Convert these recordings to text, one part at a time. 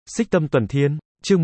Xích Tâm Tuần Thiên, chương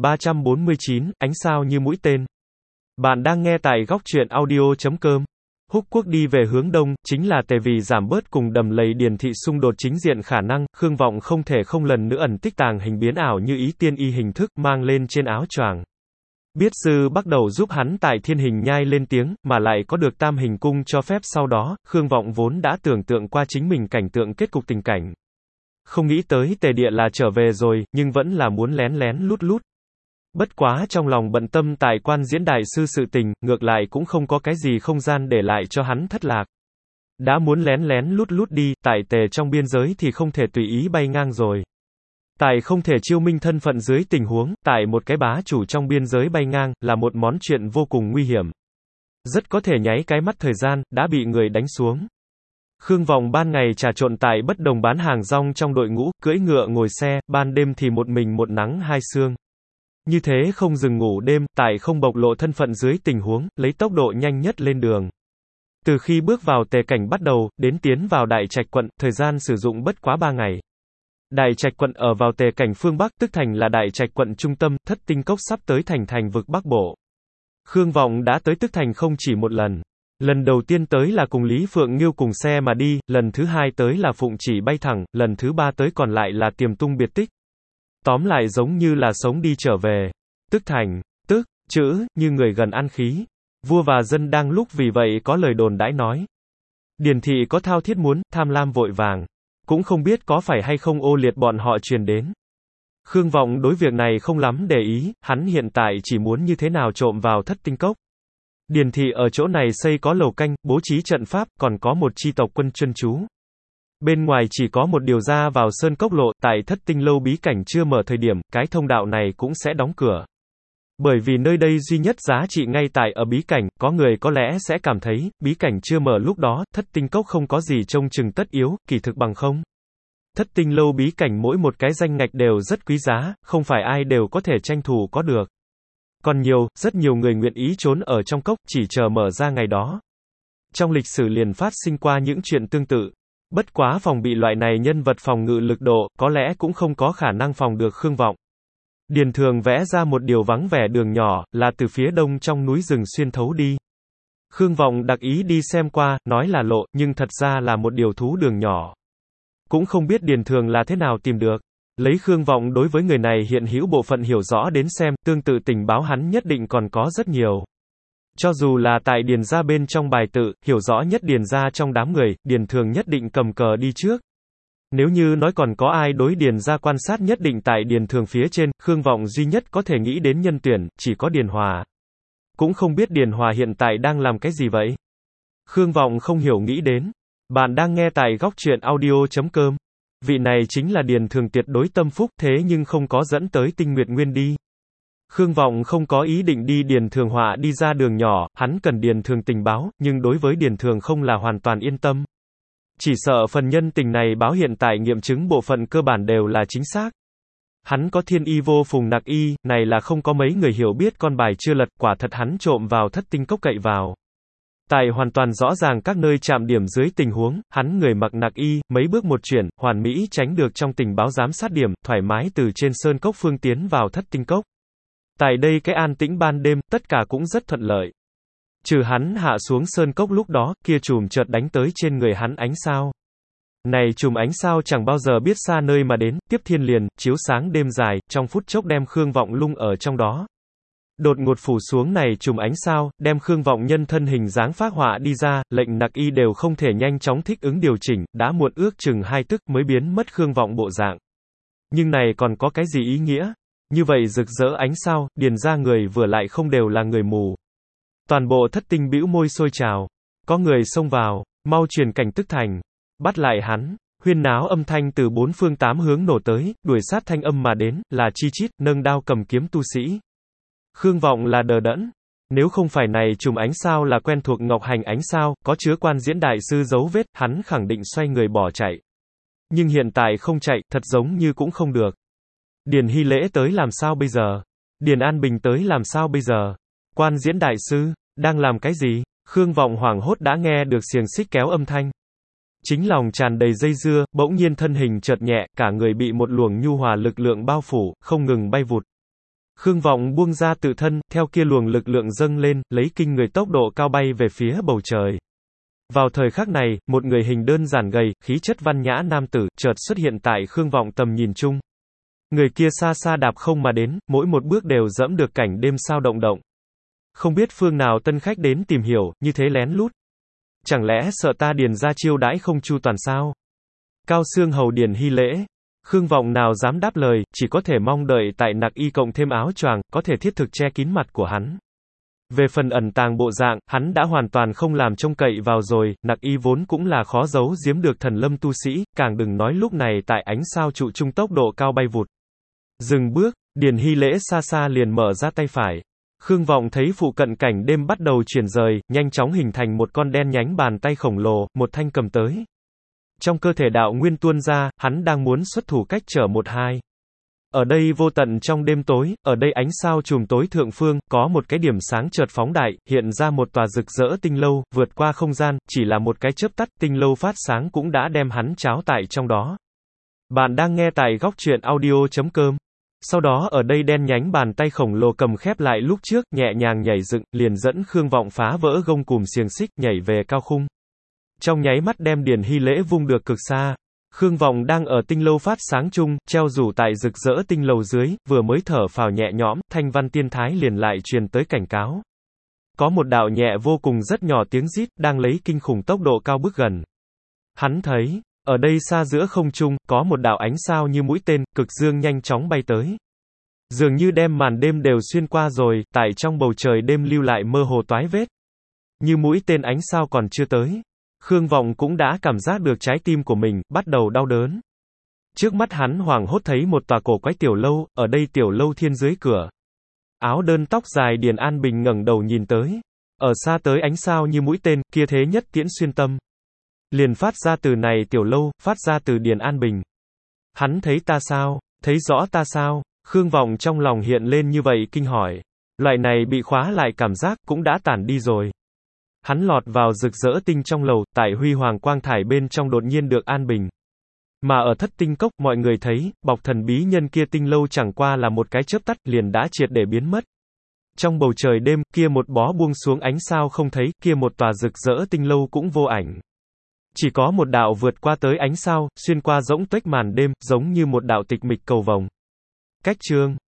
1349, ánh sao như mũi tên. Bạn đang nghe tại góc truyện audio.com. Húc Quốc đi về hướng đông, chính là tề vì giảm bớt cùng Đầm Lầy Điền thị xung đột chính diện khả năng, Khương Vọng không thể không lần nữa ẩn tích tàng hình biến ảo như ý tiên y hình thức, mang lên trên áo choàng. Biết sư bắt đầu giúp hắn tại thiên hình nhai lên tiếng, mà lại có được tam hình cung cho phép sau đó, Khương Vọng vốn đã tưởng tượng qua chính mình cảnh tượng kết cục tình cảnh. Không nghĩ tới tề địa là trở về rồi, nhưng vẫn là muốn lén lén lút lút. Bất quá trong lòng bận tâm tại quan diễn đại sư sự tình, ngược lại cũng không có cái gì không gian để lại cho hắn thất lạc. Đã muốn lén lén lút lút đi, tại tề trong biên giới thì không thể tùy ý bay ngang rồi. Tại không thể chiêu minh thân phận dưới tình huống, tại một cái bá chủ trong biên giới bay ngang, là một món chuyện vô cùng nguy hiểm. Rất có thể nháy cái mắt thời gian, đã bị người đánh xuống. Khương Vọng ban ngày trà trộn tại bất đồng bán hàng rong trong đội ngũ, cưỡi ngựa ngồi xe, ban đêm thì một mình một nắng hai sương. Như thế không dừng ngủ đêm, tại không bộc lộ thân phận dưới tình huống, lấy tốc độ nhanh nhất lên đường. Từ khi bước vào tề cảnh bắt đầu, đến tiến vào Đại Trạch quận, thời gian sử dụng bất quá 3 ngày. Đại Trạch quận ở vào tề cảnh phương Bắc, tức thành là Đại Trạch quận trung tâm, Thất Tinh Cốc sắp tới thành vực Bắc Bộ. Khương Vọng đã tới tức thành không chỉ một lần. Lần đầu tiên tới là cùng Lý Phượng Nghiêu cùng xe mà đi, lần thứ hai tới là phụng chỉ bay thẳng, lần thứ ba tới còn lại là tiềm tung biệt tích. Tóm lại giống như là sống đi trở về. Tức thành, tức, chữ, như người gần ăn khí. Vua và dân đang lúc vì vậy có lời đồn đãi nói. Điền thị có thao thiết muốn, tham lam vội vàng. Cũng không biết có phải hay không ô liệt bọn họ truyền đến. Khương Vọng đối việc này không lắm để ý, hắn hiện tại chỉ muốn như thế nào trộm vào Thất Tinh Cốc. Điền thị ở chỗ này xây có lầu canh, bố trí trận pháp, còn có một chi tộc quân chuyên trú. Bên ngoài chỉ có một điều ra vào sơn cốc lộ, tại Thất Tinh lâu bí cảnh chưa mở thời điểm, cái thông đạo này cũng sẽ đóng cửa. Bởi vì nơi đây duy nhất giá trị ngay tại ở bí cảnh, có người có lẽ sẽ cảm thấy, bí cảnh chưa mở lúc đó, Thất Tinh cốc không có gì trông chừng tất yếu, kỳ thực bằng không. Thất Tinh lâu bí cảnh mỗi một cái danh ngạch đều rất quý giá, không phải ai đều có thể tranh thủ có được. Còn rất nhiều người nguyện ý trốn ở trong cốc, chỉ chờ mở ra ngày đó. Trong lịch sử liền phát sinh qua những chuyện tương tự. Bất quá phòng bị loại này nhân vật phòng ngự lực độ, có lẽ cũng không có khả năng phòng được Khương Vọng. Điền Thường vẽ ra một điều vắng vẻ đường nhỏ, là từ phía đông trong núi rừng xuyên thấu đi. Khương Vọng đặc ý đi xem qua, nói là lộ, nhưng thật ra là một điều thú đường nhỏ. Cũng không biết Điền Thường là thế nào tìm được. Lấy Khương Vọng đối với người này hiện hữu bộ phận hiểu rõ đến xem, tương tự tình báo hắn nhất định còn có rất nhiều. Cho dù là tại Điền gia bên trong bài tự, hiểu rõ nhất Điền gia trong đám người, Điền Thường nhất định cầm cờ đi trước. Nếu như nói còn có ai đối Điền gia quan sát nhất định tại Điền Thường phía trên, Khương Vọng duy nhất có thể nghĩ đến nhân tuyển, chỉ có Điền Hòa. Cũng không biết Điền Hòa hiện tại đang làm cái gì vậy? Khương Vọng không hiểu nghĩ đến. Bạn đang nghe tại góc truyện audio.com. Vị này chính là Điền Thường tuyệt đối tâm phúc, thế nhưng không có dẫn tới Tinh Nguyệt Nguyên đi. Khương Vọng không có ý định đi Điền Thường họa đi ra đường nhỏ, hắn cần Điền Thường tình báo, nhưng đối với Điền Thường không là hoàn toàn yên tâm. Chỉ sợ phần nhân tình này báo hiện tại nghiệm chứng bộ phận cơ bản đều là chính xác. Hắn có thiên y vô phùng nặc y, này là không có mấy người hiểu biết con bài chưa lật, quả thật hắn trộm vào Thất Tinh cốc cậy vào. Tại hoàn toàn rõ ràng các nơi chạm điểm dưới tình huống, hắn người mặc nặc y, mấy bước một chuyển, hoàn mỹ tránh được trong tình báo giám sát điểm, thoải mái từ trên sơn cốc phương tiến vào Thất Tinh cốc. Tại đây cái an tĩnh ban đêm, tất cả cũng rất thuận lợi. Trừ hắn hạ xuống sơn cốc lúc đó, kia chùm chợt đánh tới trên người hắn ánh sao. Này chùm ánh sao chẳng bao giờ biết xa nơi mà đến, tiếp thiên liền, chiếu sáng đêm dài, trong phút chốc đem Khương Vọng lung ở trong đó. Đột ngột phủ xuống này chùm ánh sao, đem Khương Vọng nhân thân hình dáng phác họa đi ra, lệnh nặc y đều không thể nhanh chóng thích ứng điều chỉnh, đã muộn ước chừng 2 tức mới biến mất Khương Vọng bộ dạng. Nhưng này còn có cái gì ý nghĩa? Như vậy rực rỡ ánh sao, Điền ra người vừa lại không đều là người mù. Toàn bộ Thất Tinh bĩu môi sôi trào. Có người xông vào, mau truyền cảnh tức thành. Bắt lại hắn, huyên náo âm thanh từ 4 phương 8 hướng nổ tới, đuổi sát thanh âm mà đến, là chi chít, nâng đao cầm kiếm tu sĩ. Khương Vọng là đờ đẫn. Nếu không phải này chùm ánh sao là quen thuộc Ngọc Hành ánh sao, có chứa quan diễn đại sư dấu vết, hắn khẳng định xoay người bỏ chạy. Nhưng hiện tại không chạy, thật giống như cũng không được. Điền Hy Lễ tới làm sao bây giờ? Điền An Bình tới làm sao bây giờ? Quan diễn đại sư, đang làm cái gì? Khương Vọng hoảng hốt đã nghe được xiềng xích kéo âm thanh. Chính lòng tràn đầy dây dưa, bỗng nhiên thân hình chợt nhẹ, cả người bị một luồng nhu hòa lực lượng bao phủ, không ngừng bay vụt. Khương Vọng buông ra tự thân, theo kia luồng lực lượng dâng lên, lấy kinh người tốc độ cao bay về phía bầu trời. Vào thời khắc này, một người hình đơn giản gầy, khí chất văn nhã nam tử, chợt xuất hiện tại Khương Vọng tầm nhìn chung. Người kia xa xa đạp không mà đến, mỗi một bước đều dẫm được cảnh đêm sao động động. Không biết phương nào tân khách đến tìm hiểu, như thế lén lút. Chẳng lẽ sợ ta Điền ra chiêu đãi không chu toàn sao? Cao xương hầu Điền Hy lễ. Khương Vọng nào dám đáp lời, chỉ có thể mong đợi tại Nặc Y cộng thêm áo choàng, có thể thiết thực che kín mặt của hắn. Về phần ẩn tàng bộ dạng, hắn đã hoàn toàn không làm trông cậy vào rồi, Nặc Y vốn cũng là khó giấu giếm được thần lâm tu sĩ, càng đừng nói lúc này tại ánh sao trụ trung tốc độ cao bay vụt. Dừng bước, Điền Hy lễ xa xa liền mở ra tay phải. Khương Vọng thấy phụ cận cảnh đêm bắt đầu chuyển rời, nhanh chóng hình thành một con đen nhánh bàn tay khổng lồ, một thanh cầm tới. Trong cơ thể đạo nguyên tuôn ra, hắn đang muốn xuất thủ cách trở một hai. Ở đây vô tận trong đêm tối, ở đây ánh sao chùm tối thượng phương, có một cái điểm sáng chợt phóng đại, hiện ra một tòa rực rỡ tinh lâu, vượt qua không gian, chỉ là một cái chớp tắt, tinh lâu phát sáng cũng đã đem hắn tráo tại trong đó. Bạn đang nghe tại góc truyện audio.com. Sau đó ở đây đen nhánh bàn tay khổng lồ cầm khép lại lúc trước, nhẹ nhàng nhảy dựng, liền dẫn Khương Vọng phá vỡ gông cùm xiềng xích, nhảy về cao khung. Trong nháy mắt đem Điền Hy lễ vung được cực xa. Khương Vọng đang ở tinh lâu phát sáng chung, treo rủ tại rực rỡ tinh lầu dưới, vừa mới thở phào nhẹ nhõm, thanh văn tiên thái liền lại truyền tới cảnh cáo. Có một đạo nhẹ vô cùng rất nhỏ tiếng rít, đang lấy kinh khủng tốc độ cao bước gần. Hắn thấy, ở đây xa giữa không trung, có một đạo ánh sao như mũi tên, cực dương nhanh chóng bay tới. Dường như đem màn đêm đều xuyên qua rồi, tại trong bầu trời đêm lưu lại mơ hồ toái vết. Như mũi tên ánh sao còn chưa tới. Khương Vọng cũng đã cảm giác được trái tim của mình, bắt đầu đau đớn. Trước mắt hắn hoảng hốt thấy một tòa cổ quái tiểu lâu, ở đây tiểu lâu thiên dưới cửa. Áo đơn tóc dài Điền An Bình ngẩng đầu nhìn tới. Ở xa tới ánh sao như mũi tên, kia thế nhất tiễn xuyên tâm. Liền phát ra từ này tiểu lâu, phát ra từ Điền An Bình. Hắn thấy ta sao? Thấy rõ ta sao? Khương Vọng trong lòng hiện lên như vậy kinh hỏi. Loại này bị khóa lại cảm giác cũng đã tản đi rồi. Hắn lọt vào rực rỡ tinh trong lầu, tại huy hoàng quang thải bên trong đột nhiên được an bình. Mà ở thất tinh cốc, mọi người thấy, bọc thần bí nhân kia tinh lâu chẳng qua là một cái chớp tắt, liền đã triệt để biến mất. Trong bầu trời đêm, kia một bó buông xuống ánh sao không thấy, kia một tòa rực rỡ tinh lâu cũng vô ảnh. Chỉ có một đạo vượt qua tới ánh sao, xuyên qua rỗng tuếch màn đêm, giống như một đạo tịch mịch cầu vồng. Cách chương